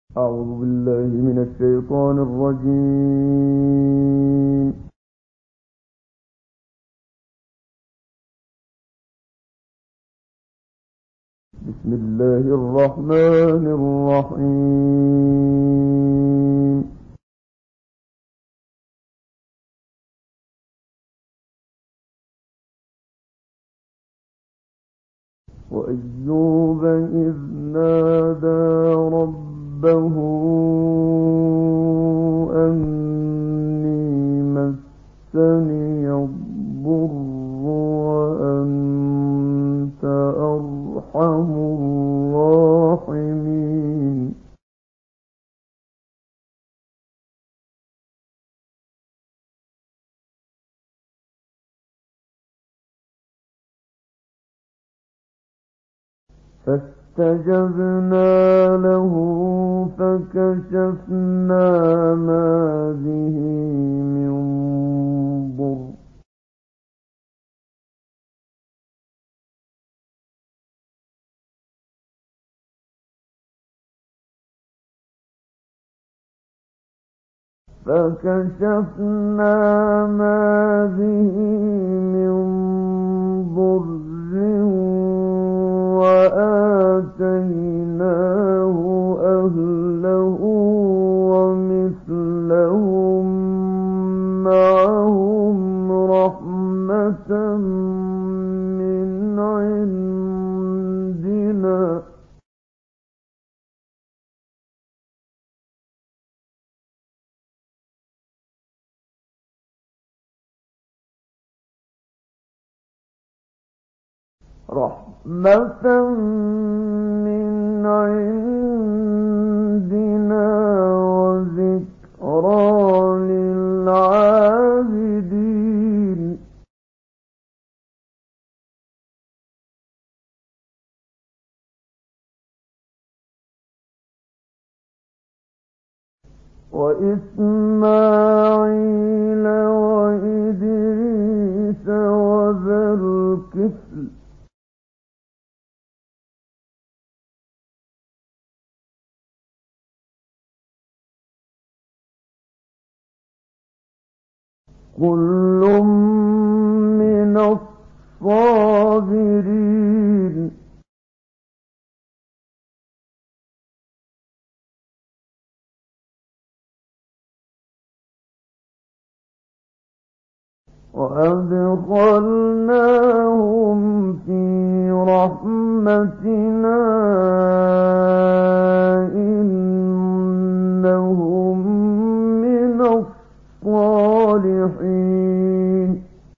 أعوذ بالله من الشيطان الرجيم. بسم الله الرحمن الرحيم. وأيوب إذ نادى ربه أني مسني الضر وأنت أرحم الراحمين. فاستجبنا له فكشفنا ما به من ضر فكشفنا ما به من ضر وآتيناه أهله ومثلهم معهم رحمة من عندنا وذكرى للعابدين. وإسماعيل وإدريس وذا الكفل كل من الصابرين. وأدخلناهم في رحمتنا إنهم من الصالحين.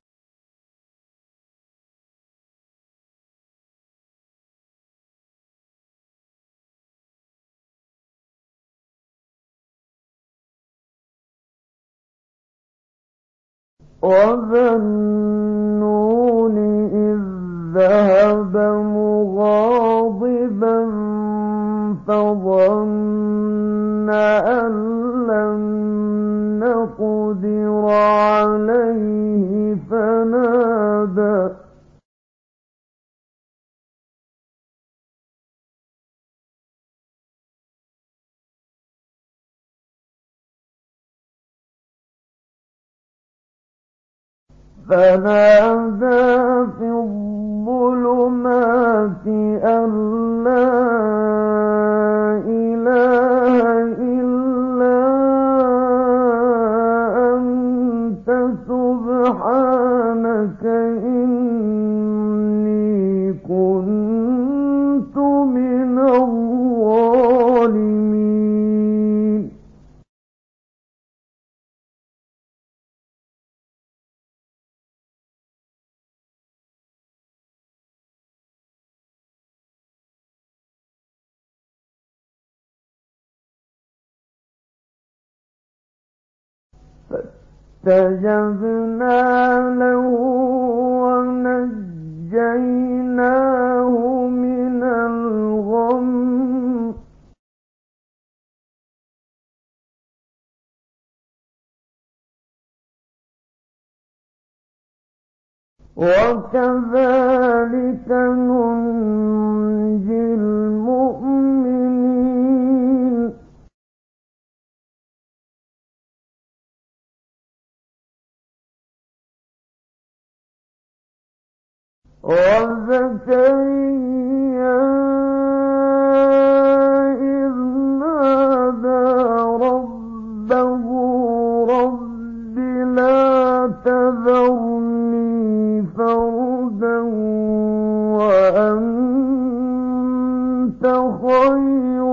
وذا النون إذ ذهب مغاضبا فظن أن لن نقدر عليه فنادى في الظلمات أن لا إله إلا أنت سبحانك إني كنت من الظالمين. فاستجبنا له ونجيناه من الغم وكذلك ننجي المؤمنين. وزكريا إذ نادى ربه رب لا تذرني فردا وأنت خير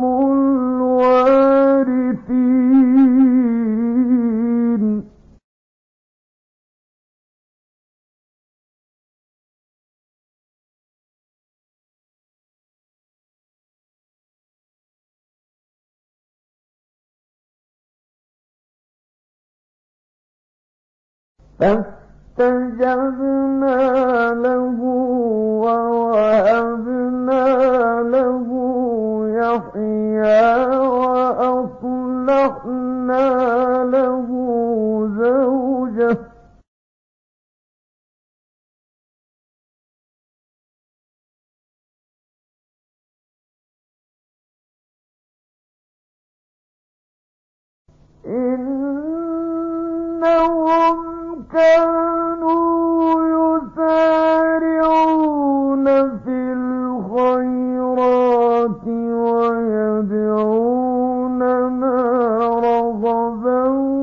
الوارثين فاستجبنا له ووهبنا له يحيى وأصلحنا له زوجه إنهم كانوا يسارعون في الخيرات ويدعوننا رغبا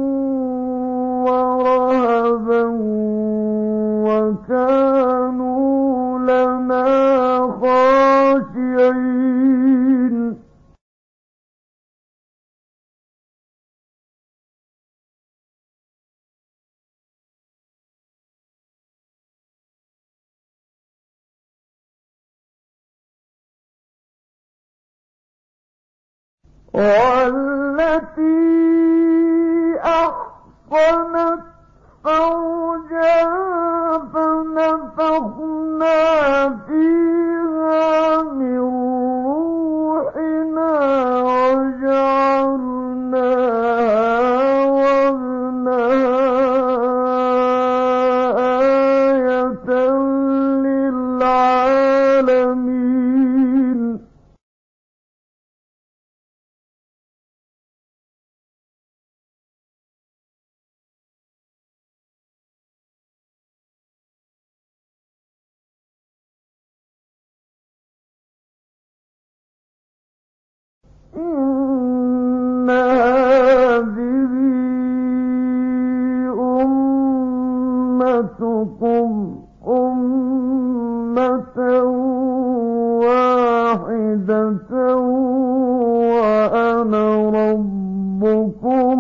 ورهبا وكانوا لنا خاشعين والتي أحصنت فرجها فنفخنا فيها من روحنا وجعلناها وابنها آية للعالمين إن هذه أمتكم أمة واحدة وأنا ربكم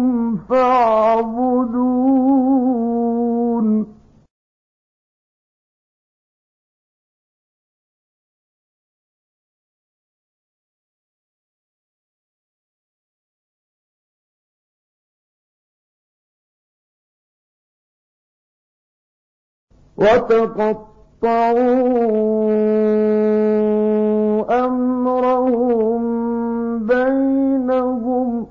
فاعبدون وتقطعوا أمرهم بينهم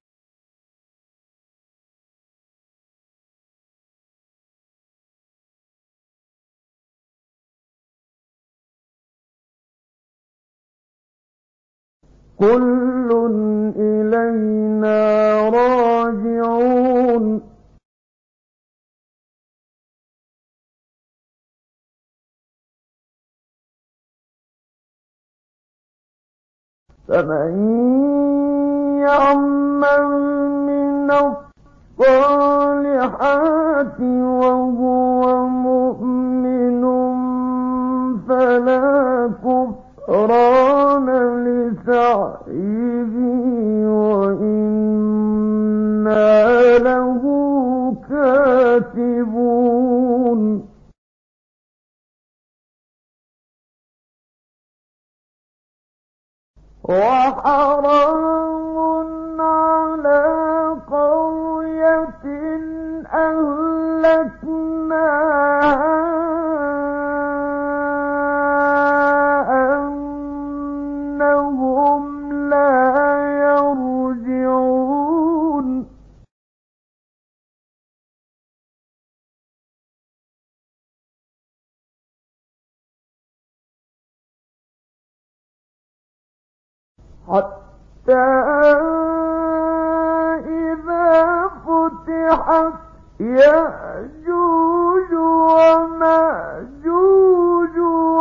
كل إلينا راجعون فمن يعمل من الصالحات وهو مؤمن فلا كفران لسعيه وإنا له كاتبون وحرام على قرية أهلكناها أنهم لا يرجعون حتى إذا فتحت يأجوج ومأجوج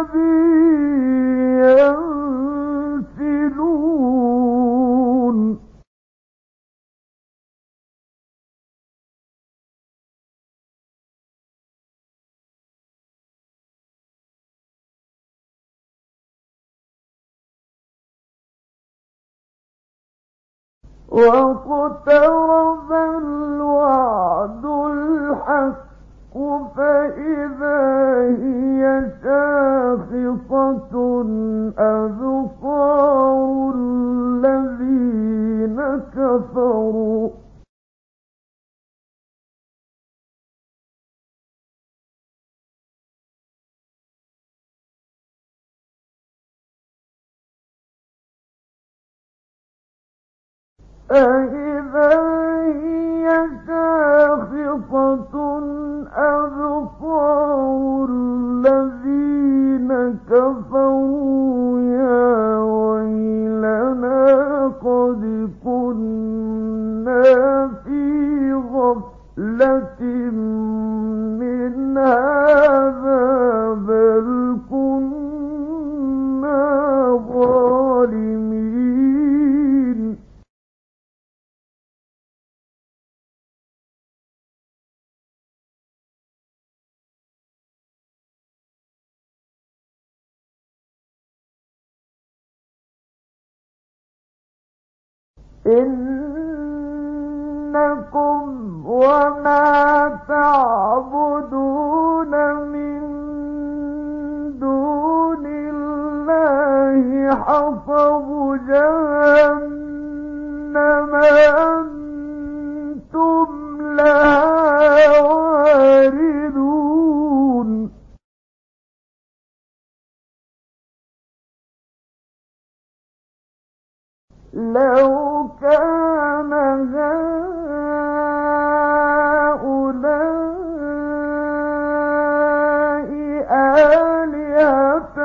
به ينسلون واقترب الوعد الحق فإذا هي شاخصة أبصار الذين كفروا أَإِذَا هِيَ شَاخِصَةٌ أَبْصَارُ الَّذِينَ كَفَرُوا يَا وَيْلَنَا قَدْ كُنَّا فِي غَفْلَةٍ مِّنْ هَٰذَا بَلْ كُنَّا ظَالِمِينَ إنكم وما تعبدون من دون الله حصب جهنم أنتم لها واردون لو كان هؤلاء آلهة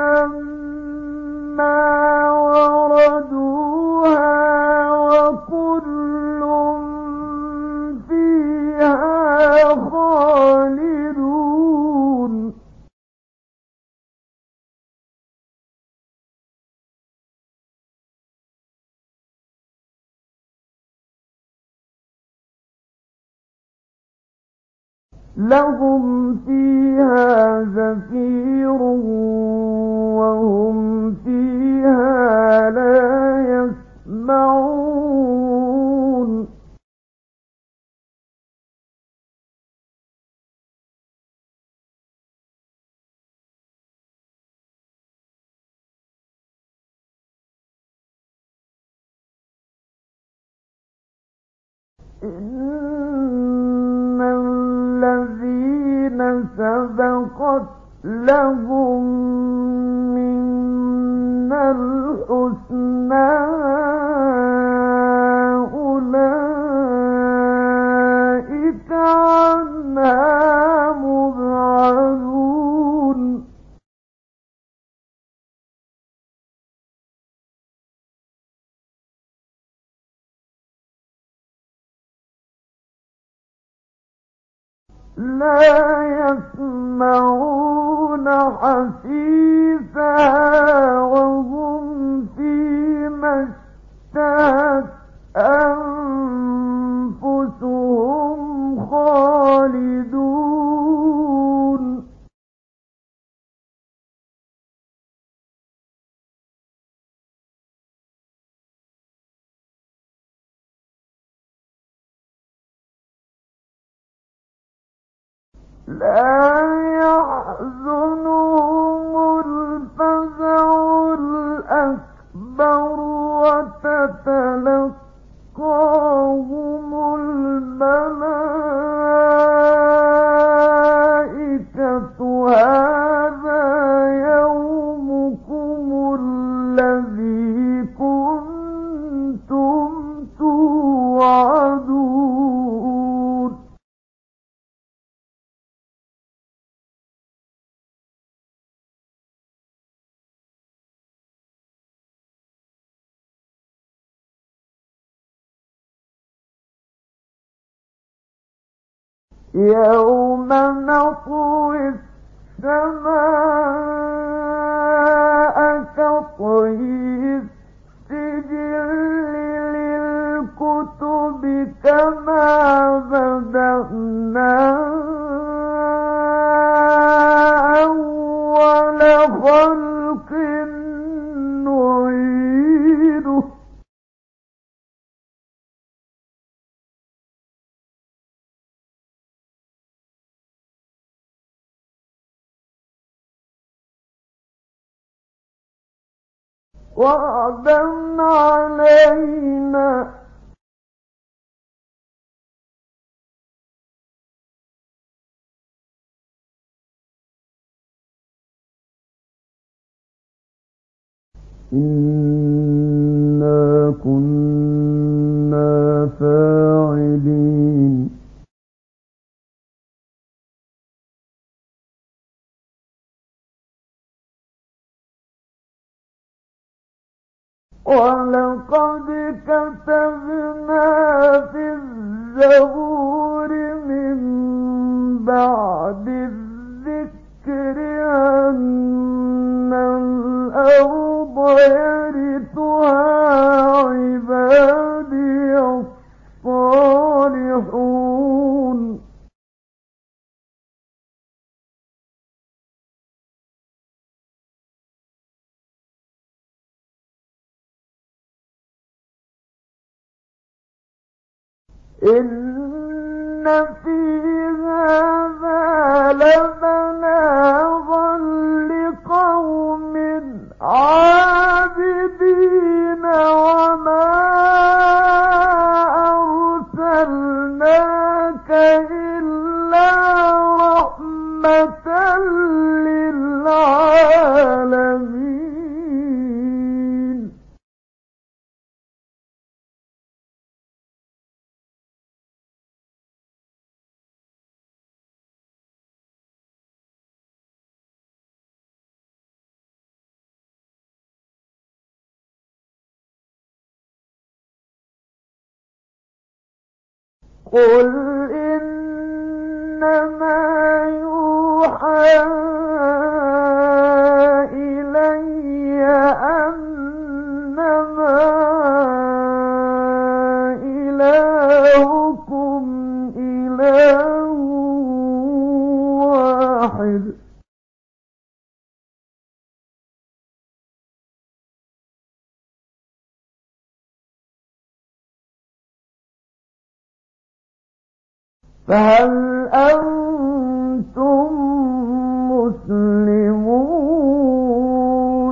ما وردوها وكل فيها خالدون لهم فيها زفير وهم فيها لا يسمعون إن الذين سبقت لهم منا الحسنى أولئك عنها مبعدون لا يسمعون حسيسها وهم فيما اشتهت أنفسهم خالدون لا يحزنهم الفزع الأكبر وتتلقاهم الملائكة هذا يومكم الذي كنتم توعدون يوم نطوي السماء وحي السجل للكتب كما بدأنا أول خلق نعيده وعدا علينا إنا كنا فاعلين ولقد كتبنا في الزبور من بعد الذكر أن الأرض يرثها عبادي الصالحون إن في هذا لبلاغا لقوم عابدين وما أرسلناك إلا رحمة للعالمين قل إنما يوحى إلي أنما إلهكم إله واحد فهل أنتم مسلمون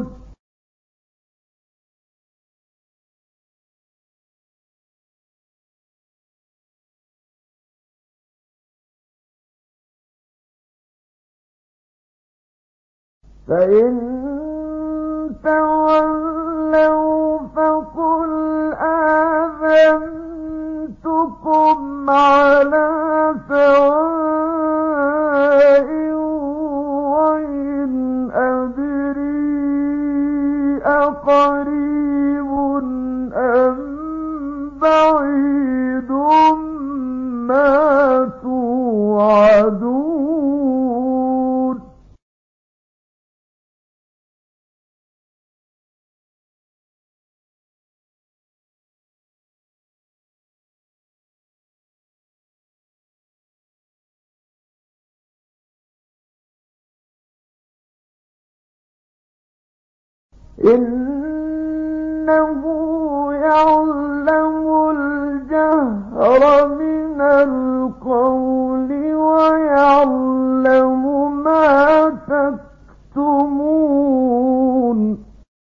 فإن تولوا فقل آذنتكم على سواء وإن أدري أقريب أم بعيد ما توعدون إنه يعلم الجهر من القول ويعلم ما تكتمون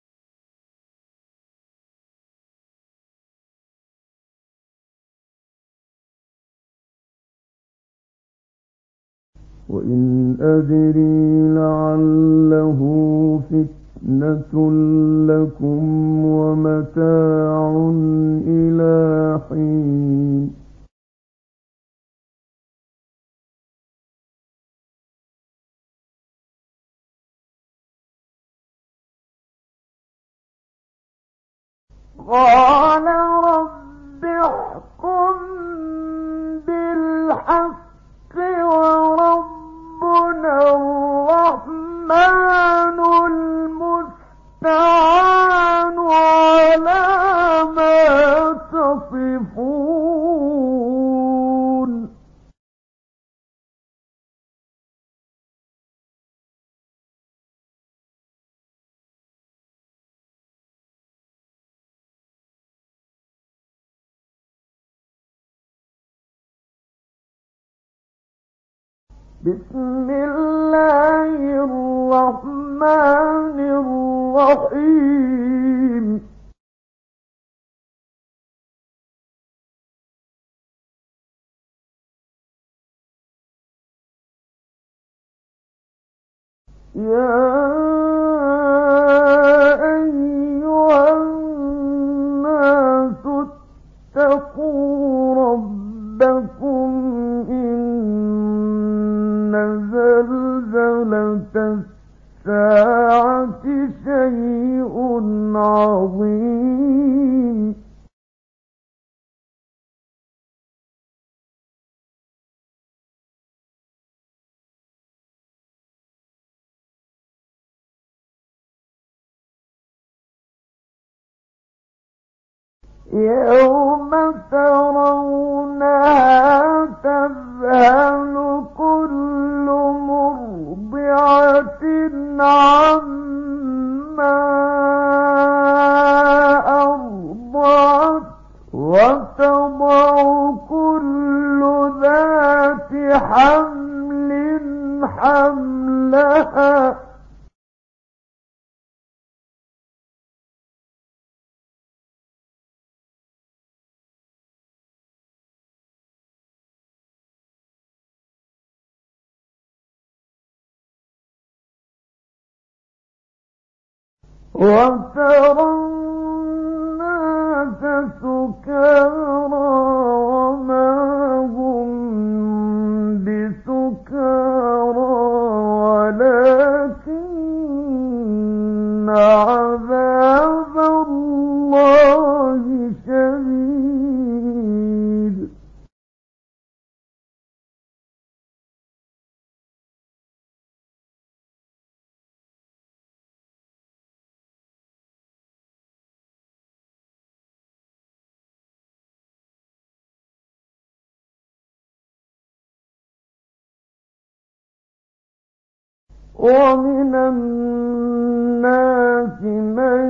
وإن أدري لعله فتنة لكم ومتاع إلى حين قال رب احكم بالحق وربنا الرحمن المستعان بسم الله الرحمن الرحيم يا أيها الناس اتقوا ربكم إن زلزلة الساعة شيء عظيم يوم ترونها تذهل كل مرضعة عما أرضعت وتضع كل ذات حمل حملها وترى الناس سكارى وما هم بسكارى ولكن عذاب الله شديد ومن الناس من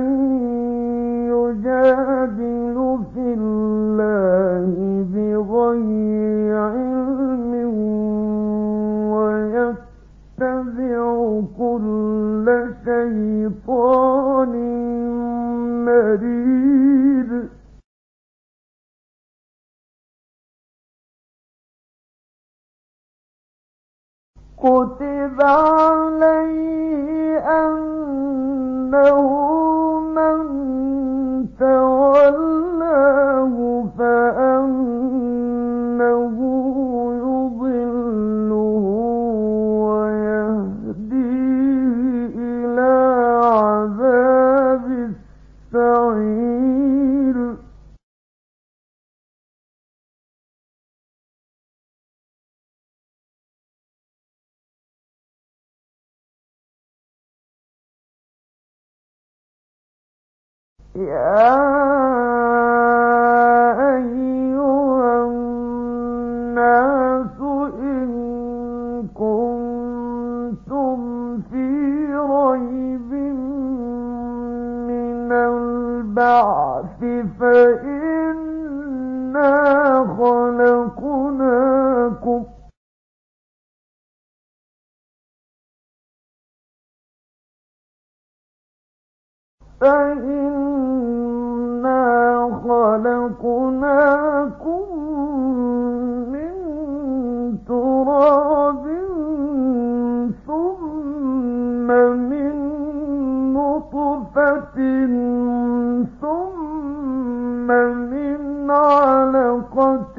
يجادل في الله بغير علم ويتبع كل شيطان مريد كتب عليه أنه من تولاه فأنه يضله ويهديه إلى عذاب السعير يا أيها الناس إن كنتم في ريب من البعث فإنا خلقناكم من تراب ثم من نطفة ثم من علقة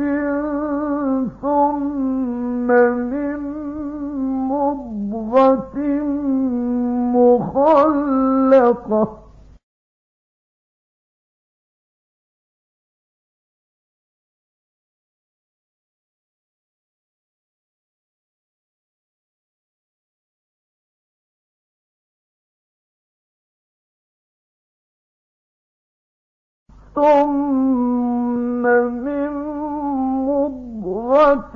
ثم من مضغة مخلقة ثم من مضغة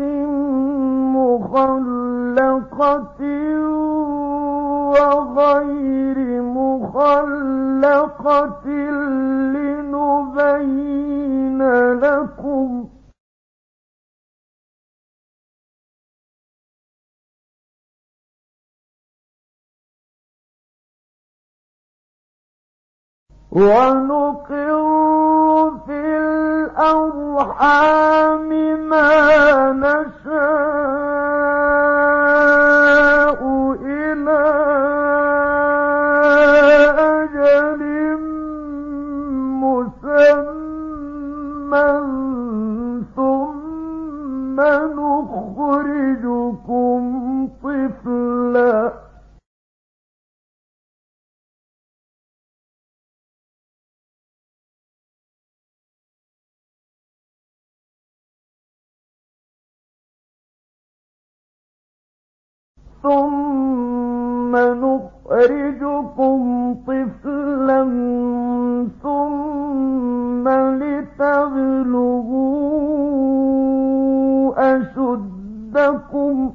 مخلقة وغير مخلقة لنبين لكم ونقر في الأرحام ما نشاء إلى أجل مسمى ثم نخرجكم طفلا ثم لتبلغوا أشدكم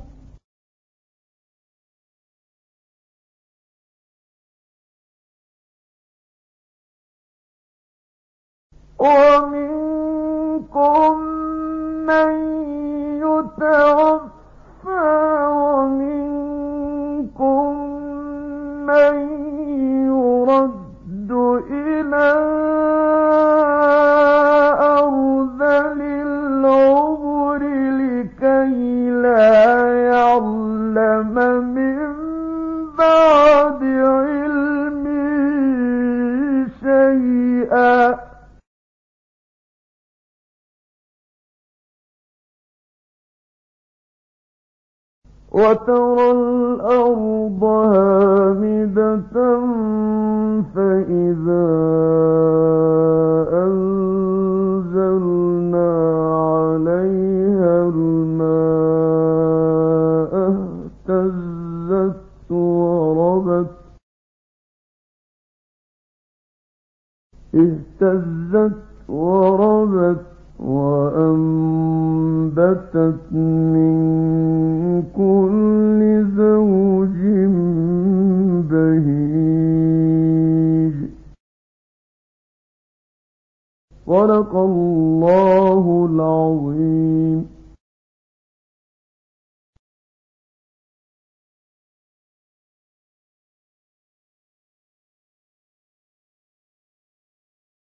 ومنكم من يتوفى ومنكم من يرد إلى أرذل العمر لكي لا يعلم من بعد علم شيئا وترى الأرض هامدة فإذا أنزلنا عليها الماء اهتزت وربت وأنبتت من كل زوج بهيج صدق الله العظيم.